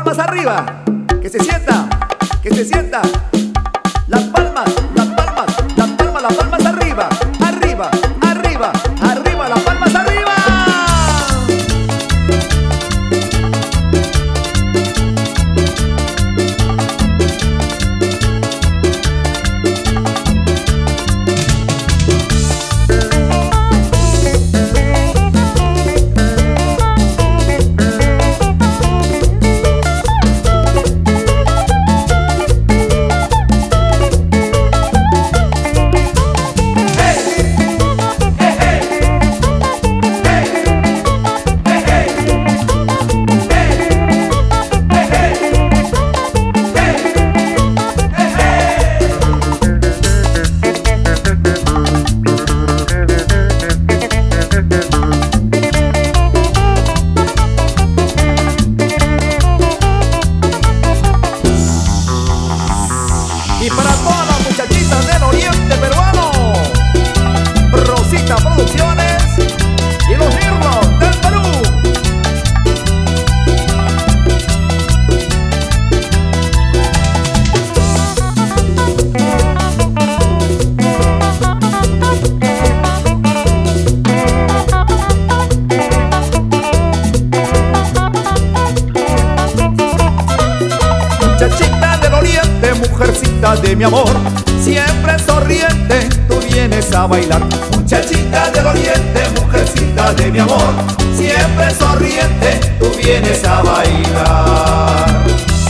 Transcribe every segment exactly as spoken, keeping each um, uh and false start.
palmas arriba, que se sienta, que se sienta. Las palmas, las palmas, las palmas, las palmas arriba, arriba, arriba, arriba, las palmas arriba. Y para todas las muchachitas del oriente peruano, Rosita Producciones y los Mirlos del Perú. Muchachita del oriente, mujercita de mi amor, siempre sonriente, tú vienes a bailar. Muchachita del oriente, mujercita de mi amor, siempre sonriente, tú vienes a bailar.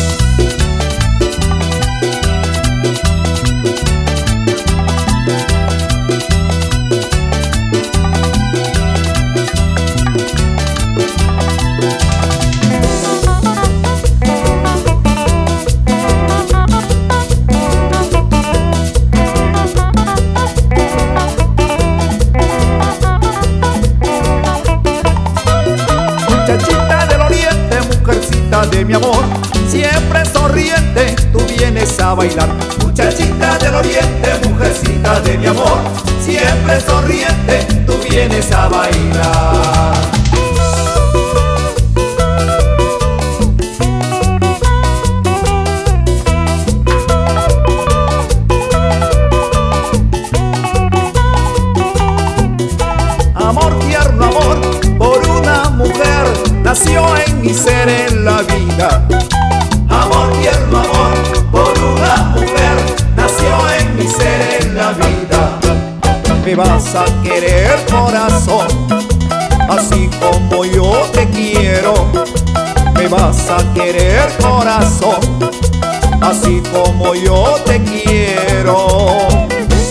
Muchachita del oriente, mujercita de mi amor, siempre sonriente, tú vienes a bailar. Muchachita del oriente, mujercita de mi amor, siempre sonriente, tú vienes a bailar. Amor tierno, amor por una mujer, nació en mi ser en la vida. Amor tierno, amor por una mujer, nació en mi ser en la vida. Me vas a querer, corazón, así como yo te quiero. Me vas a querer, corazón, así como yo te quiero.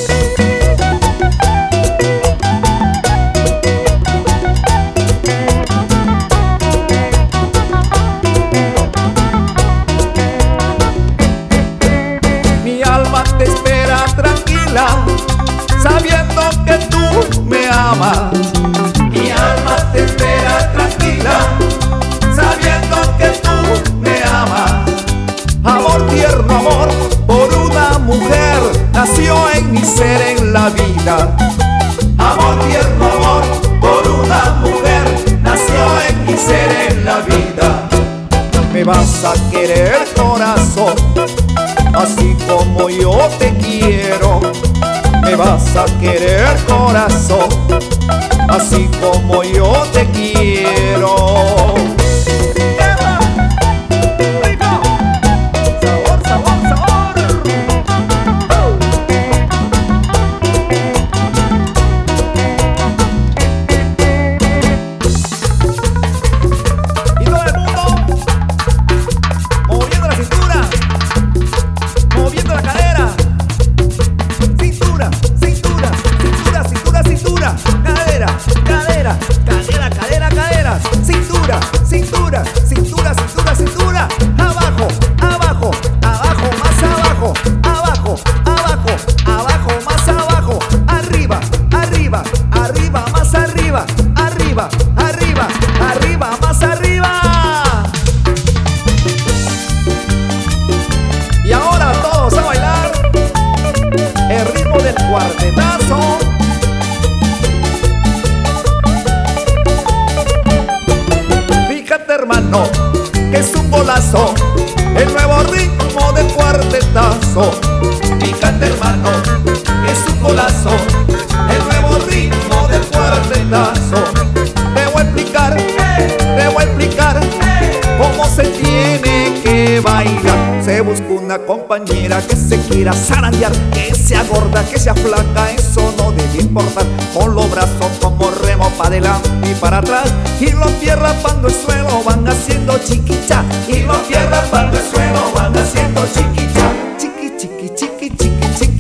Te espera tranquila, sabiendo que tú me amas. Mi alma te espera tranquila, sabiendo que tú me amas. Amor tierno, amor por una mujer, nació en mi ser en la vida. Amor tierno, amor por una mujer, nació en mi ser en la vida. Me vas a querer, corazón, así como yo te quiero. Me vas a querer, corazón, así como yo te quiero. ¡Rico! ¡Sabor, sabor, sabor! Y todo el mundo moviendo la cintura, moviendo la cadera, cintura, cintura, cintura, cintura, cintura, cadera, cadera, cadera, cadera, cadera, cintura, cintura, cintura, cintura, cintura, abajo, abajo, abajo, más abajo, abajo, abajo, abajo, más abajo, arriba, arriba, arriba, más arriba, arriba, arriba, arriba, más arriba. Y ahora todos a bailar el ritmo del cuartetazo. Fíjate, hermano, que es un un golazo, el nuevo ritmo del cuartetazo. Fíjate, hermano, es un golazo, el nuevo ritmo del cuartetazo. Te voy a explicar, te voy a explicar cómo se tiene que bailar. Se busca una compañera que se quiera zarandear, que sea gorda, que sea flaca, eso no debe importar. Con los brazos como remo para adelante y para atrás, y los pies rapando el suelo van haciendo chiquicha, y los pies rapando el suelo van haciendo chiquicha. Chiqui, chiqui, chiqui, chiqui, chiqui.